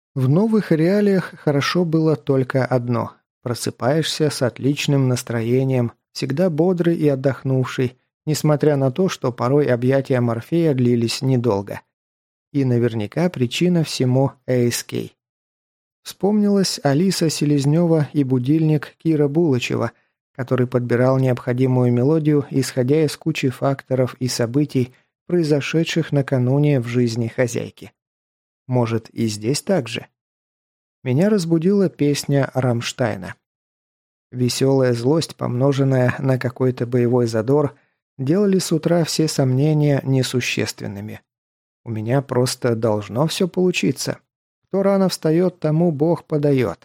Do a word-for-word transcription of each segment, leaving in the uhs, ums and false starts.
В новых реалиях хорошо было только одно. Просыпаешься с отличным настроением, всегда бодрый и отдохнувший, несмотря на то, что порой объятия Морфея длились недолго. И наверняка причина всему эй эс кей. Вспомнилась Алиса Селезнева и будильник Кира Булычева, который подбирал необходимую мелодию, исходя из кучи факторов и событий, произошедших накануне в жизни хозяйки. Может, и здесь так же? Меня разбудила песня Рамштайна. Веселая злость, помноженная на какой-то боевой задор, делали с утра все сомнения несущественными. У меня просто должно все получиться. Кто рано встает, тому Бог подает.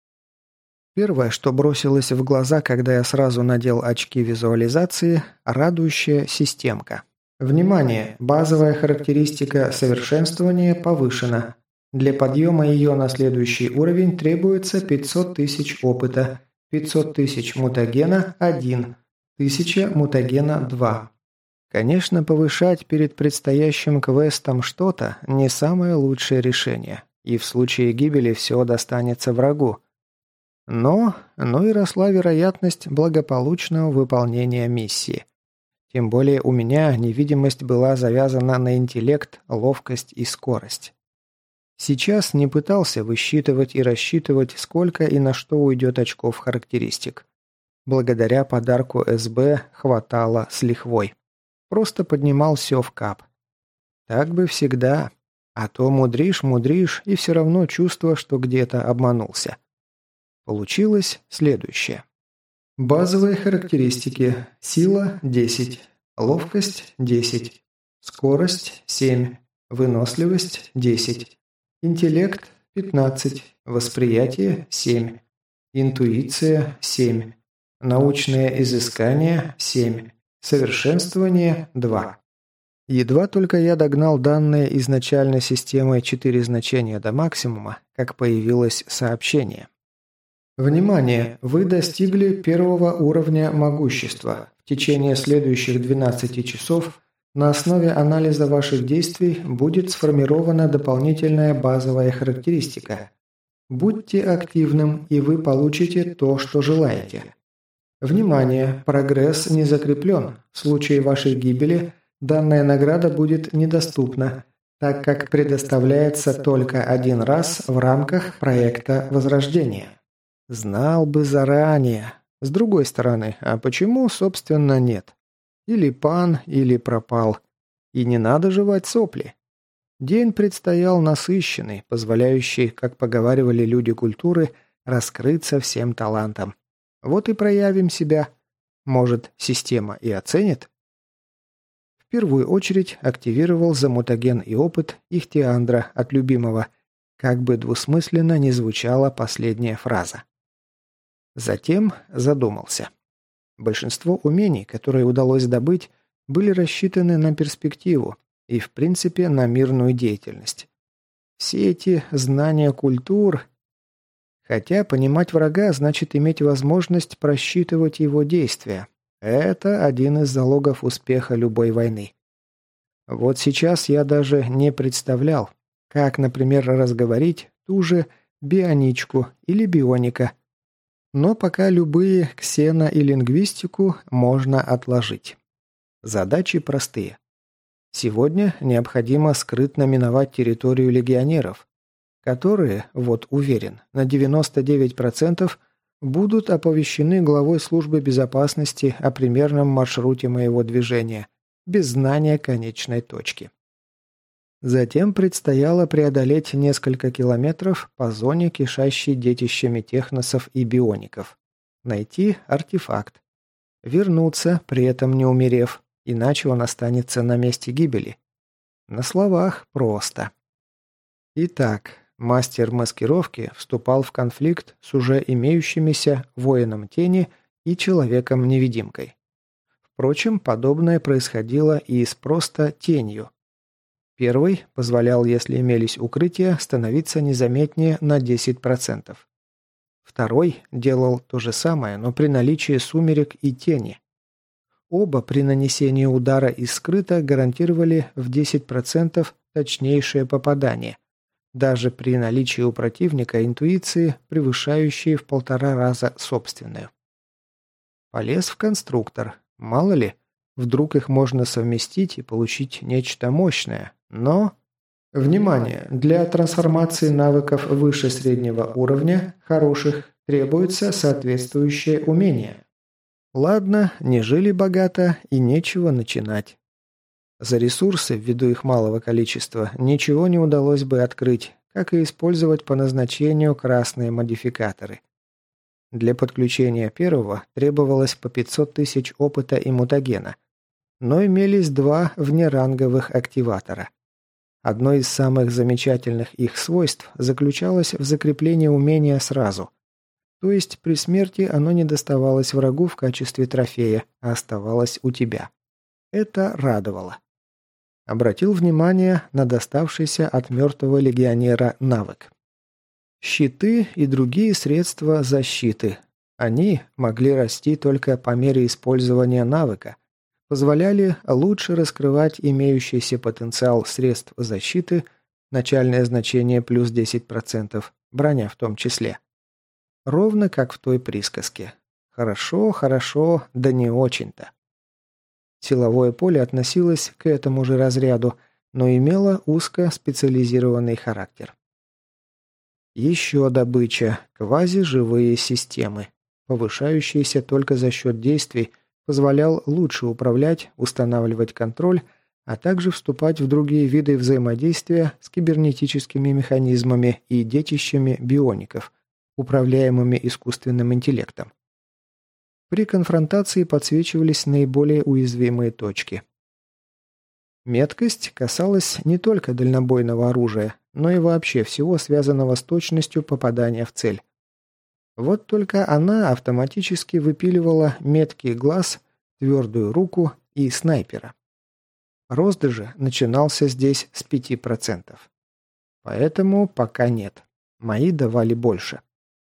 Первое, что бросилось в глаза, когда я сразу надел очки визуализации – радующая системка. Внимание! Базовая характеристика совершенствования повышена. Для подъема ее на следующий уровень требуется пятьсот тысяч опыта, пятьсот тысяч мутагена – один, тысяча мутагена – два. Конечно, повышать перед предстоящим квестом что-то – не самое лучшее решение, и в случае гибели все достанется врагу. Но, ну и росла вероятность благополучного выполнения миссии. Тем более у меня невидимость была завязана на интеллект, ловкость и скорость. Сейчас не пытался высчитывать и рассчитывать, сколько и на что уйдет очков характеристик. Благодаря подарку эс бэ хватало с лихвой. Просто поднимал все в кап. Так бы всегда. А то мудришь, мудришь, и все равно чувство, что где-то обманулся. Получилось следующее. Базовые характеристики. Сила – десять. Ловкость – десять. Скорость – семь. Выносливость – десять. Интеллект – пятнадцать. Восприятие – семь. Интуиция – семь. Научные изыскания – семь. Совершенствование – два. Едва только я догнал данные изначальной системой четыре значения до максимума, как появилось сообщение. Внимание! Вы достигли первого уровня могущества. В течение следующих двенадцати часов на основе анализа ваших действий будет сформирована дополнительная базовая характеристика. Будьте активным, и вы получите то, что желаете. Внимание! Прогресс не закреплен. В случае вашей гибели данная награда будет недоступна, так как предоставляется только один раз в рамках проекта Возрождения. Знал бы заранее. С другой стороны, а почему, собственно, нет? Или пан, или пропал. И не надо жевать сопли. День предстоял насыщенный, позволяющий, как поговаривали люди культуры, раскрыться всем талантам. Вот и проявим себя. Может, система и оценит? В первую очередь активировал за мутаген и опыт Ихтиандра от любимого, как бы двусмысленно ни звучала последняя фраза. Затем задумался. Большинство умений, которые удалось добыть, были рассчитаны на перспективу и, в принципе, на мирную деятельность. Все эти знания культур... Хотя понимать врага значит иметь возможность просчитывать его действия. Это один из залогов успеха любой войны. Вот сейчас я даже не представлял, как, например, разговорить ту же бионичку или бионика. Но пока любые ксено- и лингвистику можно отложить. Задачи простые. Сегодня необходимо скрытно миновать территорию легионеров, которые, вот уверен, на девяносто девять процентов будут оповещены главой службы безопасности о примерном маршруте моего движения, без знания конечной точки. Затем предстояло преодолеть несколько километров по зоне, кишащей детищами техносов и биоников. Найти артефакт. Вернуться, при этом не умерев, иначе он останется на месте гибели. На словах просто. Итак, мастер маскировки вступал в конфликт с уже имеющимися воином тени и человеком-невидимкой. Впрочем, подобное происходило и с просто тенью. Первый позволял, если имелись укрытия, становиться незаметнее на десять процентов. Второй делал то же самое, но при наличии сумерек и тени. Оба при нанесении удара из скрыта гарантировали в десять процентов точнейшее попадание, даже при наличии у противника интуиции, превышающей в полтора раза собственную. Полез в конструктор. Мало ли, вдруг их можно совместить и получить нечто мощное. Но... Внимание! Для трансформации навыков выше среднего уровня, хороших, требуется соответствующее умение. Ладно, не жили богато и нечего начинать. За ресурсы, ввиду их малого количества, ничего не удалось бы открыть, как и использовать по назначению красные модификаторы. Для подключения первого требовалось по пятьсот тысяч опыта и мутагена, но имелись два внеранговых активатора. Одно из самых замечательных их свойств заключалось в закреплении умения сразу. То есть при смерти оно не доставалось врагу в качестве трофея, а оставалось у тебя. Это радовало. Обратил внимание на доставшийся от мертвого легионера навык. Щиты и другие средства защиты. Они могли расти только по мере использования навыка, позволяли лучше раскрывать имеющийся потенциал средств защиты, начальное значение плюс десять процентов, броня в том числе. Ровно как в той присказке. Хорошо, хорошо, да не очень-то. Силовое поле относилось к этому же разряду, но имело узкоспециализированный характер. Еще добыча – квазиживые системы, повышающиеся только за счет действий, позволял лучше управлять, устанавливать контроль, а также вступать в другие виды взаимодействия с кибернетическими механизмами и детищами биоников, управляемыми искусственным интеллектом. При конфронтации подсвечивались наиболее уязвимые точки. Меткость касалась не только дальнобойного оружия, но и вообще всего, связанного с точностью попадания в цель. Вот только она автоматически выпиливала меткий глаз, твердую руку и снайпера. Рост же начинался здесь с пяти процентов. Поэтому пока нет. Мои давали больше.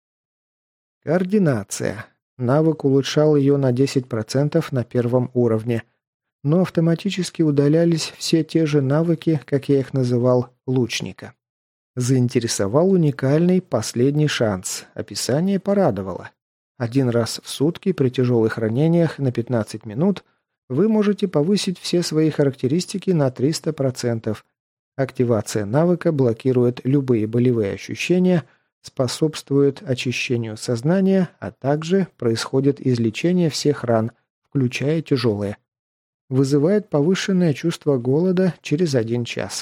Координация. Навык улучшал ее на десять процентов на первом уровне, но автоматически удалялись все те же навыки, как я их называл, лучника. Заинтересовал уникальный последний шанс. Описание порадовало. Один раз в сутки при тяжелых ранениях на пятнадцать минут вы можете повысить все свои характеристики на триста процентов. Активация навыка блокирует любые болевые ощущения, способствует очищению сознания, а также происходит излечение всех ран, включая тяжелые. Вызывает повышенное чувство голода через один час.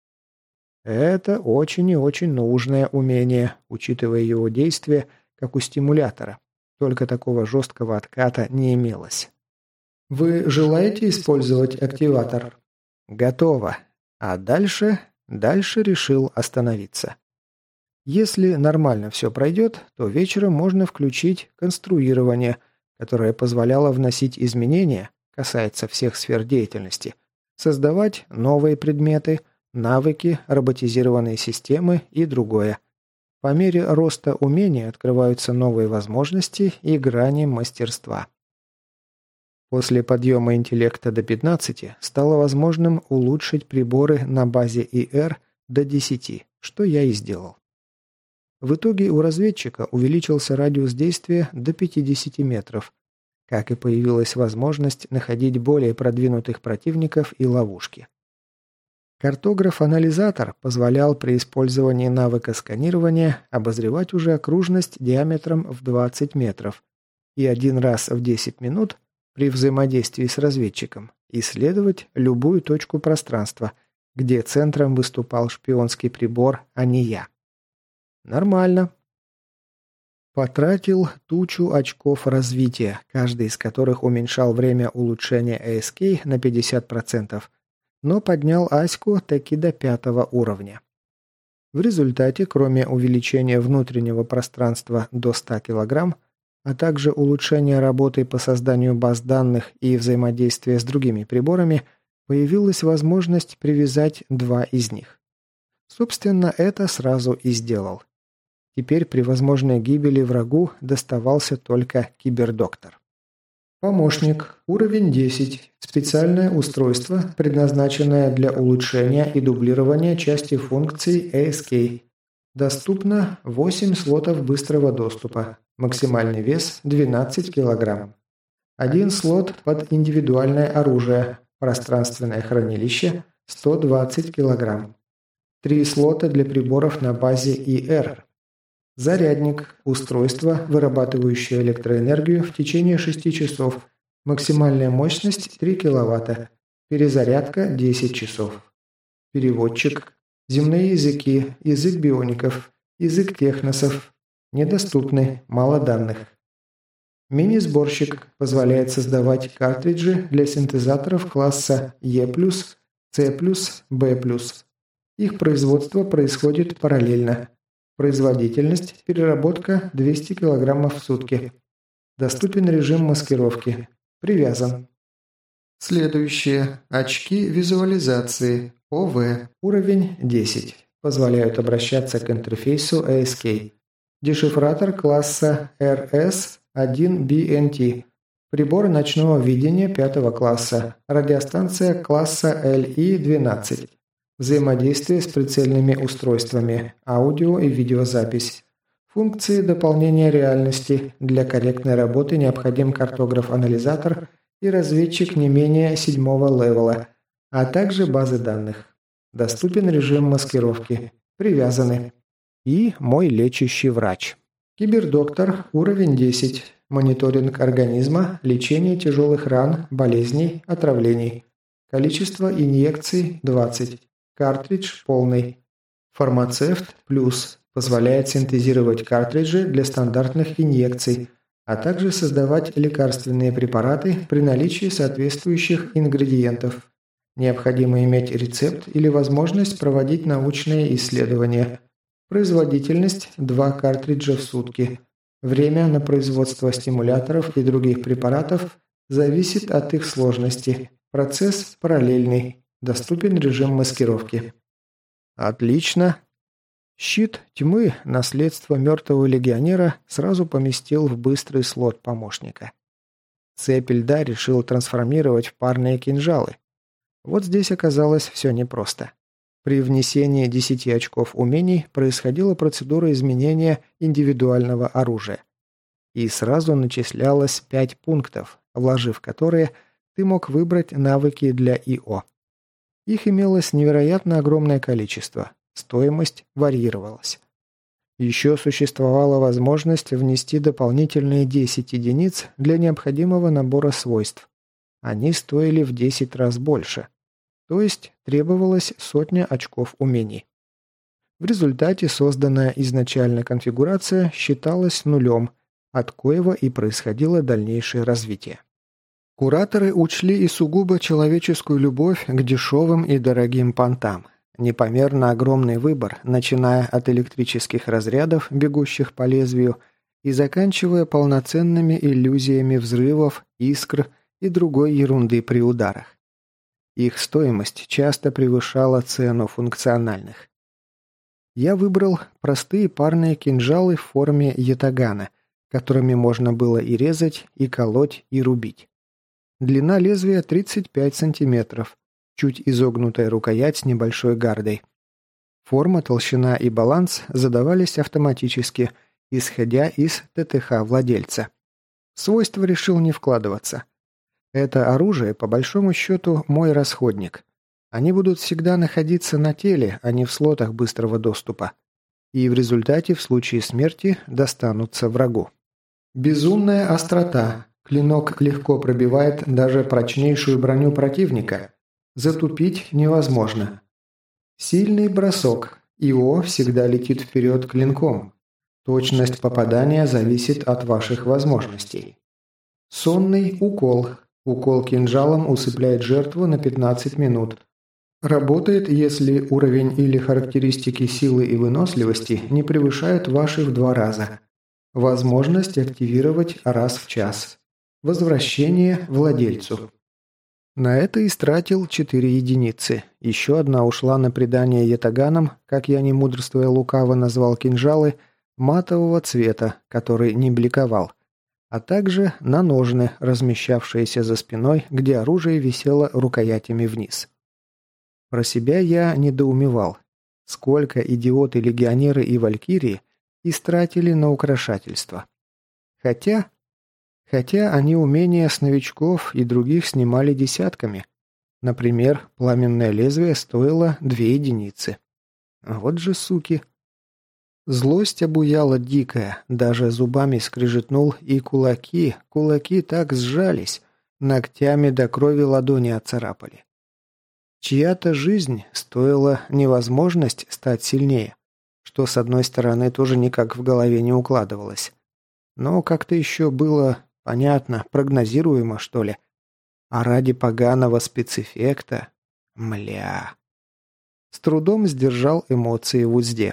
Это очень и очень нужное умение, учитывая его действие, как у стимулятора. Только такого жесткого отката не имелось. Вы желаете использовать активатор? Готово. А дальше? Дальше решил остановиться. Если нормально все пройдет, то вечером можно включить конструирование, которое позволяло вносить изменения, касается всех сфер деятельности, создавать новые предметы, навыки, роботизированные системы и другое. По мере роста умений открываются новые возможности и грани мастерства. После подъема интеллекта до пятнадцати стало возможным улучшить приборы на базе И Р до десяти, что я и сделал. В итоге у разведчика увеличился радиус действия до пятидесяти метров, как и появилась возможность находить более продвинутых противников и ловушки. Картограф-анализатор позволял при использовании навыка сканирования обозревать уже окружность диаметром в двадцать метров и один раз в десять минут при взаимодействии с разведчиком исследовать любую точку пространства, где центром выступал шпионский прибор, а не я. Нормально. Потратил тучу очков развития, каждый из которых уменьшал время улучшения эй эс кей на пятьдесят процентов, но поднял Аську таки до пятого уровня. В результате, кроме увеличения внутреннего пространства до ста килограмм, а также улучшения работы по созданию баз данных и взаимодействия с другими приборами, появилась возможность привязать два из них. Собственно, это сразу и сделал. Теперь при возможной гибели врагу доставался только кибердоктор. Помощник. Уровень десять. Специальное устройство, предназначенное для улучшения и дублирования части функций эй эс кей. Доступно восемь слотов быстрого доступа. Максимальный вес двенадцать килограмм. Один слот под индивидуальное оружие. Пространственное хранилище сто двадцать килограмм. Три слота для приборов на базе и эр. Зарядник. Устройство, вырабатывающее электроэнергию в течение шести часов. Максимальная мощность три киловатта. Перезарядка десять часов. Переводчик. Земные языки, язык биоников, язык техносов. Недоступны, мало данных. Мини-сборщик позволяет создавать картриджи для синтезаторов класса Е+, С+, Б+. Их производство происходит параллельно. Производительность, переработка двести килограммов в сутки. Доступен режим маскировки. Привязан. Следующее. Очки визуализации. о вэ. Уровень десять. Позволяют обращаться к интерфейсу эй эс кей. Дешифратор класса эр эс один би эн ти. Прибор ночного видения пятого класса. Радиостанция класса эл и двенадцать. Взаимодействие с прицельными устройствами. Аудио и видеозапись. Функции дополнения реальности. Для корректной работы необходим картограф-анализатор и разведчик не менее седьмого левела, а также базы данных. Доступен режим маскировки. Привязаны. И мой лечащий врач. Кибердоктор, уровень десять. Мониторинг организма, лечение тяжелых ран, болезней, отравлений. Количество инъекций двадцать. Картридж полный. Фармацевт плюс. Позволяет синтезировать картриджи для стандартных инъекций, а также создавать лекарственные препараты при наличии соответствующих ингредиентов. Необходимо иметь рецепт или возможность проводить научные исследования. Производительность – два картриджа в сутки. Время на производство стимуляторов и других препаратов зависит от их сложности. Процесс параллельный. Доступен режим маскировки. Отлично. Щит тьмы, наследство мертвого легионера, сразу поместил в быстрый слот помощника. Цепь льда решил трансформировать в парные кинжалы. Вот здесь оказалось все непросто. При внесении десяти очков умений происходила процедура изменения индивидуального оружия. И сразу начислялось пять пунктов, вложив которые ты мог выбрать навыки для и о. Их имелось невероятно огромное количество, стоимость варьировалась. Еще существовала возможность внести дополнительные десять единиц для необходимого набора свойств. Они стоили в десять раз больше. То есть требовалось сотня очков умений. В результате созданная изначально конфигурация считалась нулем, от коего и происходило дальнейшее развитие. Кураторы учли и сугубо человеческую любовь к дешевым и дорогим понтам. Непомерно огромный выбор, начиная от электрических разрядов, бегущих по лезвию, и заканчивая полноценными иллюзиями взрывов, искр и другой ерунды при ударах. Их стоимость часто превышала цену функциональных. Я выбрал простые парные кинжалы в форме ятагана, которыми можно было и резать, и колоть, и рубить. Длина лезвия тридцать пять сантиметров, чуть изогнутая рукоять с небольшой гардой. Форма, толщина и баланс задавались автоматически, исходя из тэ тэ ха владельца. В свойства решил не вкладываться. Это оружие, по большому счету, мой расходник. Они будут всегда находиться на теле, а не в слотах быстрого доступа. И в результате, в случае смерти, достанутся врагу. Безумная острота. Клинок легко пробивает даже прочнейшую броню противника. Затупить невозможно. Сильный бросок. и о всегда летит вперед клинком. Точность попадания зависит от ваших возможностей. Сонный укол. Укол кинжалом усыпляет жертву на пятнадцать минут. Работает, если уровень или характеристики силы и выносливости не превышают ваши в два раза. Возможность активировать раз в час. Возвращение владельцу. На это истратил четыре единицы. Еще одна ушла на придание ятаганам, как я не мудрствуя лукаво назвал кинжалы, матового цвета, который не бликовал. а также на ножны, размещавшиеся за спиной, где оружие висело рукоятями вниз. Про себя я недоумевал, сколько идиоты-легионеры и валькирии истратили на украшательство. Хотя... Хотя они умения с новичков и других снимали десятками. Например, пламенное лезвие стоило две единицы. Вот же суки. Злость обуяла дикая, даже зубами скрежетнул, и кулаки, кулаки так сжались, ногтями до крови ладони отцарапали. Чья-то жизнь стоила невозможность стать сильнее, что с одной стороны тоже никак в голове не укладывалось. Но как-то еще было понятно, прогнозируемо, что ли. А ради поганого спецэффекта... Мля... С трудом сдержал эмоции в узде.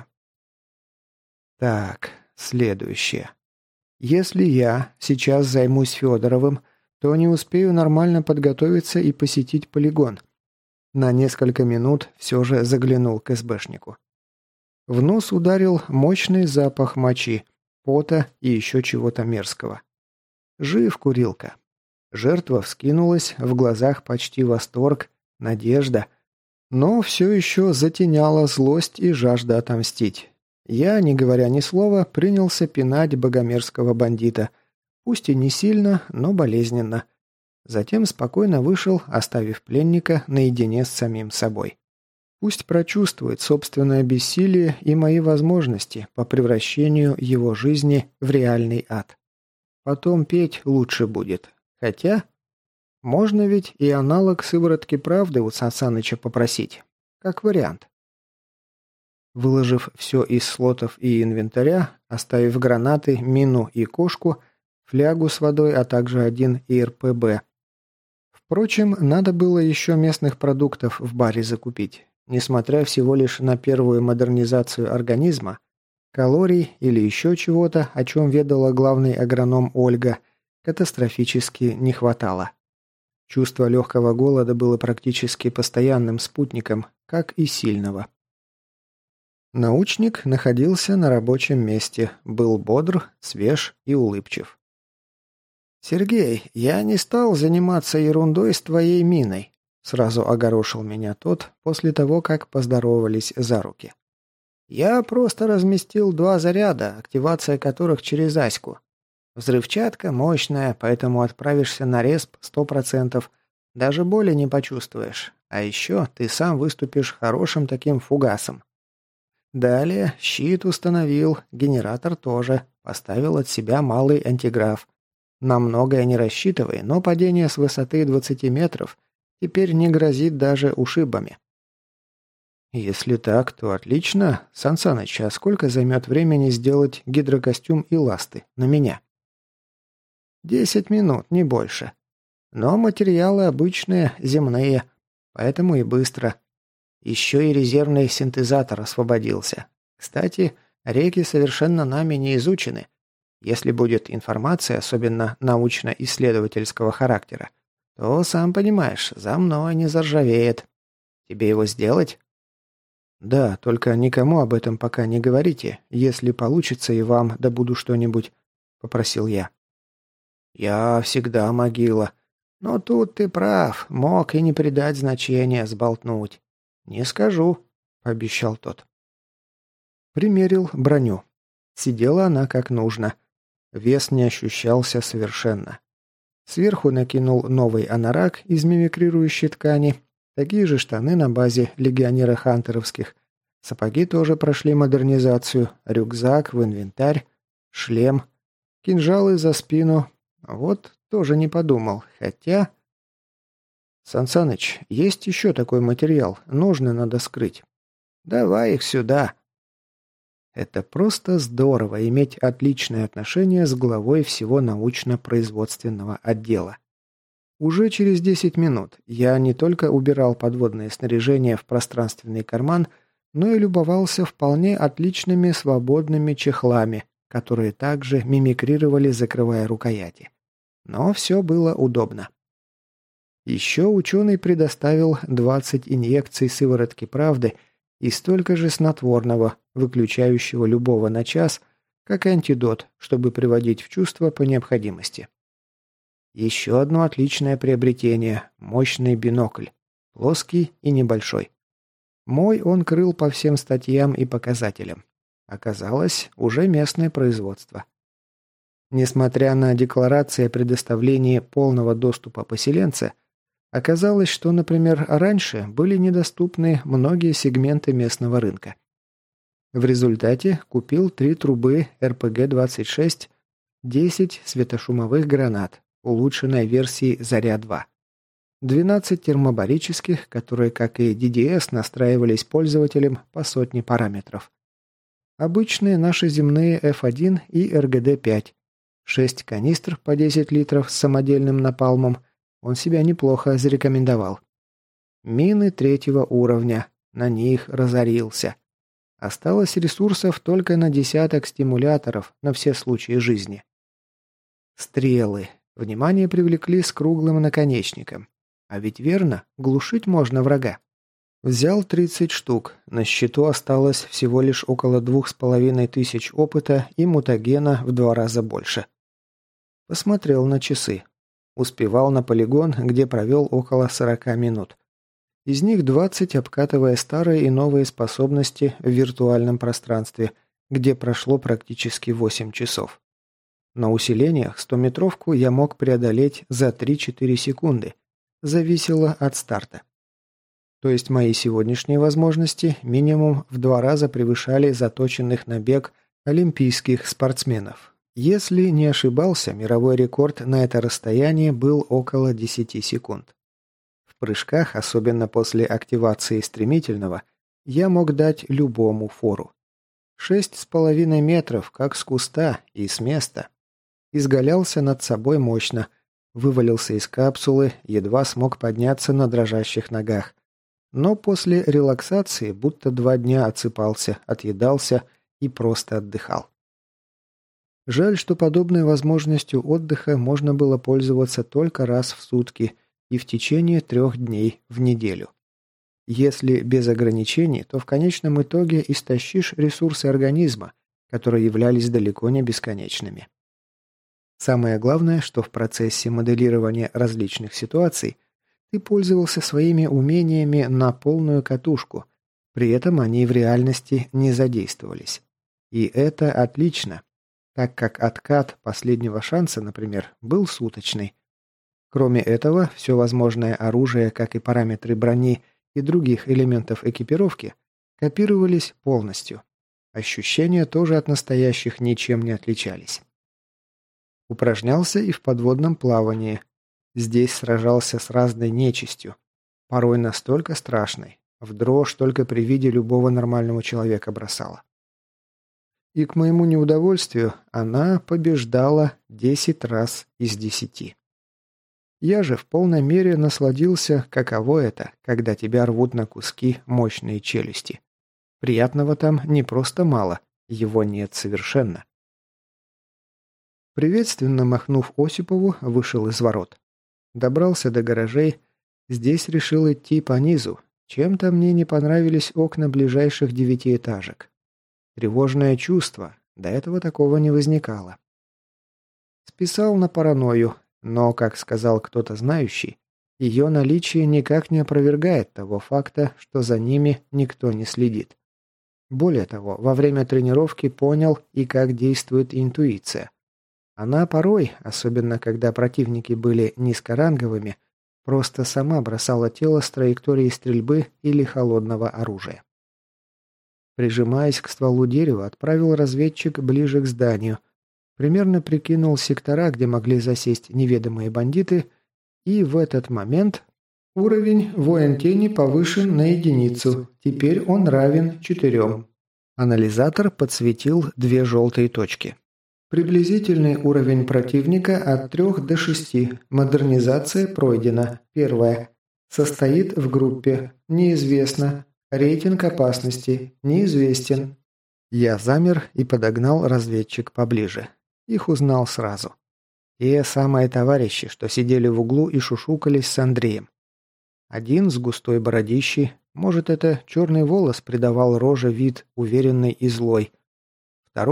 Так, следующее. Если я сейчас займусь Федоровым, то не успею нормально подготовиться и посетить полигон. На несколько минут все же заглянул к СБшнику. В нос ударил мощный запах мочи, пота и еще чего-то мерзкого. Жив курилка. Жертва вскинулась, в глазах почти восторг, надежда, но все еще затеняла злость и жажда отомстить. Я, не говоря ни слова, принялся пинать богомерзкого бандита, пусть и не сильно, но болезненно. Затем спокойно вышел, оставив пленника наедине с самим собой. Пусть прочувствует собственное бессилие и мои возможности по превращению его жизни в реальный ад. Потом петь лучше будет. Хотя, можно ведь и аналог сыворотки правды у Сансаныча попросить. Как вариант. Выложив все из слотов и инвентаря, оставив гранаты, мину и кошку, флягу с водой, а также один и эр пэ бэ. Впрочем, надо было еще местных продуктов в баре закупить. Несмотря всего лишь на первую модернизацию организма, калорий или еще чего-то, о чем ведала главный агроном Ольга, катастрофически не хватало. Чувство легкого голода было практически постоянным спутником, как и сильного. Научник находился на рабочем месте, был бодр, свеж и улыбчив. «Сергей, я не стал заниматься ерундой с твоей миной», сразу огорошил меня тот после того, как поздоровались за руки. «Я просто разместил два заряда, активация которых через Аську. Взрывчатка мощная, поэтому отправишься на респ сто процентов, даже боли не почувствуешь. А еще ты сам выступишь хорошим таким фугасом. Далее щит установил, генератор тоже, поставил от себя малый антиграф. На многое не рассчитывай, но падение с высоты двадцати метров теперь не грозит даже ушибами». «Если так, то отлично. Сансаныч, а сколько займет времени сделать гидрокостюм и ласты на меня?» «Десять минут, не больше. Но материалы обычные, земные, поэтому и быстро. Еще и резервный синтезатор освободился. Кстати, реки совершенно нами не изучены. Если будет информация, особенно научно-исследовательского характера, то, сам понимаешь, за мной не заржавеет. Тебе его сделать?» «Да, только никому об этом пока не говорите. Если получится, и вам добуду что-нибудь», — попросил я. «Я всегда могила. Но тут ты прав, мог и не придать значения, сболтнуть. Не скажу», — пообещал тот. Примерил броню. Сидела она как нужно. Вес не ощущался совершенно. Сверху накинул новый анорак из мимикрирующей ткани, такие же штаны на базе легионера хантеровских. Сапоги тоже прошли модернизацию, рюкзак в инвентарь, шлем, кинжалы за спину. Вот тоже не подумал, хотя... «Сансаныч, есть еще такой материал, ножны надо скрыть». «Давай их сюда». Это просто здорово иметь отличные отношения с главой всего научно-производственного отдела. Уже через десять минут я не только убирал подводное снаряжение в пространственный карман, но и любовался вполне отличными свободными чехлами, которые также мимикрировали, закрывая рукояти. Но все было удобно. Еще ученый предоставил двадцать инъекций сыворотки правды и столько же снотворного, выключающего любого на час, как и антидот, чтобы приводить в чувство по необходимости. Еще одно отличное приобретение – мощный бинокль. Плоский и небольшой. Мой он крыл по всем статьям и показателям. Оказалось, уже местное производство. Несмотря на декларации о предоставлении полного доступа поселенца, оказалось, что, например, раньше были недоступны многие сегменты местного рынка. В результате купил три трубы эр пэ гэ двадцать шесть, десять светошумовых гранат, улучшенной версии «Заря-два», двенадцать термобарических, которые, как и ди ди эс, настраивались пользователем по сотне параметров. Обычные наши земные эф один и эр гэ дэ пять, шесть канистр по десять литров с самодельным напалмом, он себя неплохо зарекомендовал. Мины третьего уровня, на них разорился. Осталось ресурсов только на десяток стимуляторов на все случаи жизни. Стрелы. Внимание привлекли с круглым наконечником. А ведь верно, глушить можно врага. Взял тридцать штук, на счету осталось всего лишь около двух с половиной тысяч опыта и мутагена в два раза больше. Посмотрел на часы. Успевал на полигон, где провел около сорока минут. Из них двадцать, обкатывая старые и новые способности в виртуальном пространстве, где прошло практически восемь часов. На усилениях стометровку я мог преодолеть за три-четыре секунды. Зависело от старта. То есть мои сегодняшние возможности минимум в два раза превышали заточенных на бег олимпийских спортсменов. Если не ошибался, мировой рекорд на это расстояние был около десяти секунд. В прыжках, особенно после активации стремительного, я мог дать любому фору. Шесть с половиной метров, как с куста и с места. Изгалялся над собой мощно, вывалился из капсулы, едва смог подняться на дрожащих ногах. Но после релаксации будто два дня отсыпался, отъедался и просто отдыхал. Жаль, что подобной возможностью отдыха можно было пользоваться только раз в сутки и в течение трех дней в неделю. Если без ограничений, то в конечном итоге истощишь ресурсы организма, которые являлись далеко не бесконечными. Самое главное, что в процессе моделирования различных ситуаций ты пользовался своими умениями на полную катушку, при этом они в реальности не задействовались. И это отлично, так как откат последнего шанса, например, был суточный. Кроме этого, все возможное оружие, как и параметры брони и других элементов экипировки, копировались полностью. Ощущения тоже от настоящих ничем не отличались. Упражнялся и в подводном плавании. Здесь сражался с разной нечистью, порой настолько страшной, в дрожь только при виде любого нормального человека бросала. И к моему неудовольствию она побеждала десять раз из десяти. Я же в полной мере насладился, каково это, когда тебя рвут на куски мощные челюсти. Приятного там не просто мало, его нет совершенно. Приветственно махнув Осипову, вышел из ворот. Добрался до гаражей, здесь решил идти по низу. Чем-то мне не понравились окна ближайших девятиэтажек. Тревожное чувство, до этого такого не возникало. Списал на паранойю, но, как сказал кто-то знающий, ее наличие никак не опровергает того факта, что за ними никто не следит. Более того, во время тренировки понял и как действует интуиция. Она порой, особенно когда противники были низкоранговыми, просто сама бросала тело с траектории стрельбы или холодного оружия. Прижимаясь к стволу дерева, отправил разведчик ближе к зданию, примерно прикинул сектора, где могли засесть неведомые бандиты, и в этот момент уровень воин тени повышен на единицу, теперь он равен четырем. Анализатор подсветил две желтые точки. Приблизительный уровень противника от трёх до шести. Модернизация пройдена. Первое. Состоит в группе. Неизвестно. Рейтинг опасности. Неизвестен. Я замер и подогнал разведчик поближе. Их узнал сразу. Те самые товарищи, что сидели в углу и шушукались с Андреем. Один с густой бородищей, может, это черный волос придавал роже вид уверенный и злой. Второй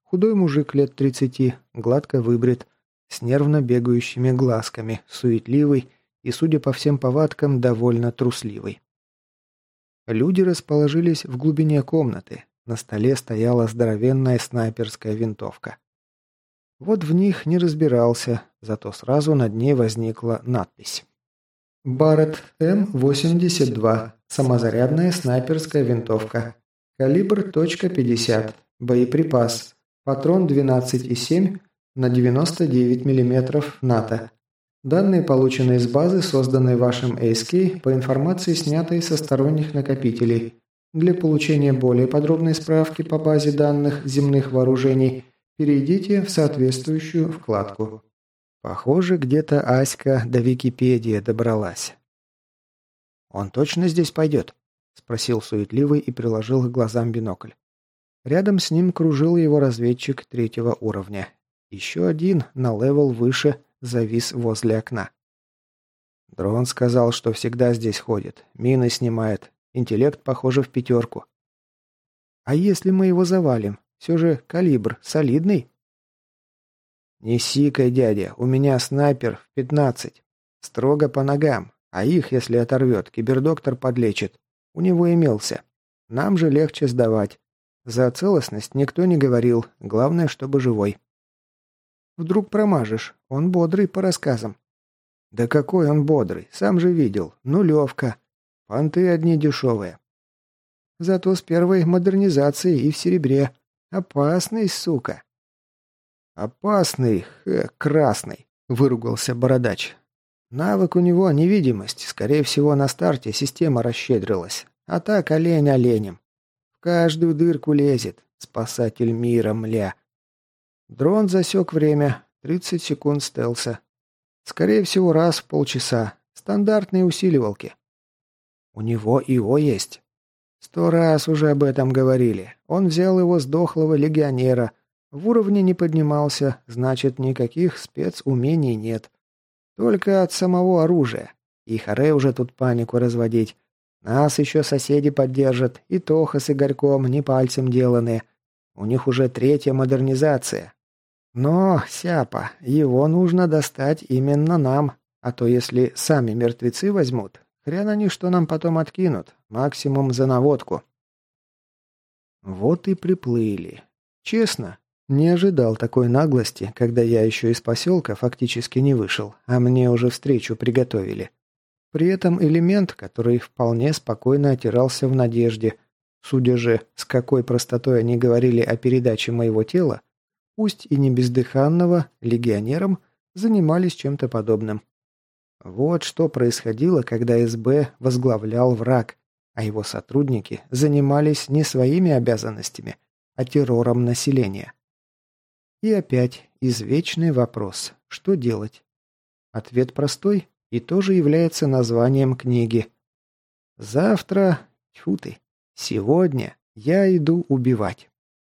Худой мужик лет тридцати, гладко выбрит, с нервно бегающими глазками, суетливый и, судя по всем повадкам, довольно трусливый. Люди расположились в глубине комнаты. На столе стояла здоровенная снайперская винтовка. Вот в них не разбирался, зато сразу над ней возникла надпись. «Барретт М восемьдесят два. Самозарядная снайперская винтовка. Калибр .пятьдесят. Боеприпас. Патрон двенадцать и семь на девяносто девять миллиметров НАТО. Данные получены из базы, созданной вашим эй эс кей по информации, снятой со сторонних накопителей. Для получения более подробной справки по базе данных земных вооружений перейдите в соответствующую вкладку». Похоже, где-то Аська до Википедии добралась. «Он точно здесь пойдет?» – спросил суетливый и приложил к глазам бинокль. Рядом с ним кружил его разведчик третьего уровня. Еще один, на левел выше, завис возле окна. Дрон сказал, что всегда здесь ходит, мины снимает, интеллект, похоже, в пятерку. «А если мы его завалим? Все же калибр солидный?» «Не сикай, дядя, у меня снайпер в пятнадцать. Строго по ногам, а их, если оторвет, кибердоктор подлечит. У него имелся. Нам же легче сдавать. За целостность никто не говорил, главное, чтобы живой». «Вдруг промажешь, он бодрый по рассказам». «Да какой он бодрый, сам же видел, нулевка. Понты одни дешевые». «Зато с первой модернизацией и в серебре. Опасный, сука». «Опасный, хэ, красный», — выругался бородач. «Навык у него невидимость, скорее всего, на старте система расщедрилась. А так олень оленем. В каждую дырку лезет, спасатель мира, мля». Дрон засек время, тридцать секунд стелса. Скорее всего, раз в полчаса. Стандартные усиливалки. У него ИО есть. Сто раз уже об этом говорили. Он взял его с дохлого легионера. В уровне не поднимался, значит, никаких спецумений нет. Только от самого оружия. И харе уже тут панику разводить. Нас еще соседи поддержат, и Тоха с Игорьком не пальцем деланные. У них уже третья модернизация. Но, Сяпа, его нужно достать именно нам. А то если сами мертвецы возьмут, хрен они что нам потом откинут. Максимум за наводку. Вот и приплыли. Честно, не ожидал такой наглости, когда я еще из поселка фактически не вышел, а мне уже встречу приготовили. При этом элемент, который вполне спокойно отирался в надежде, судя же, с какой простотой они говорили о передаче моего тела, пусть и не бездыханного, легионерам занимались чем-то подобным. Вот что происходило, когда эс бэ возглавлял враг, а его сотрудники занимались не своими обязанностями, а террором населения. И опять извечный вопрос: что делать? Ответ простой и тоже является названием книги. Завтра, тьфу ты, сегодня я иду убивать.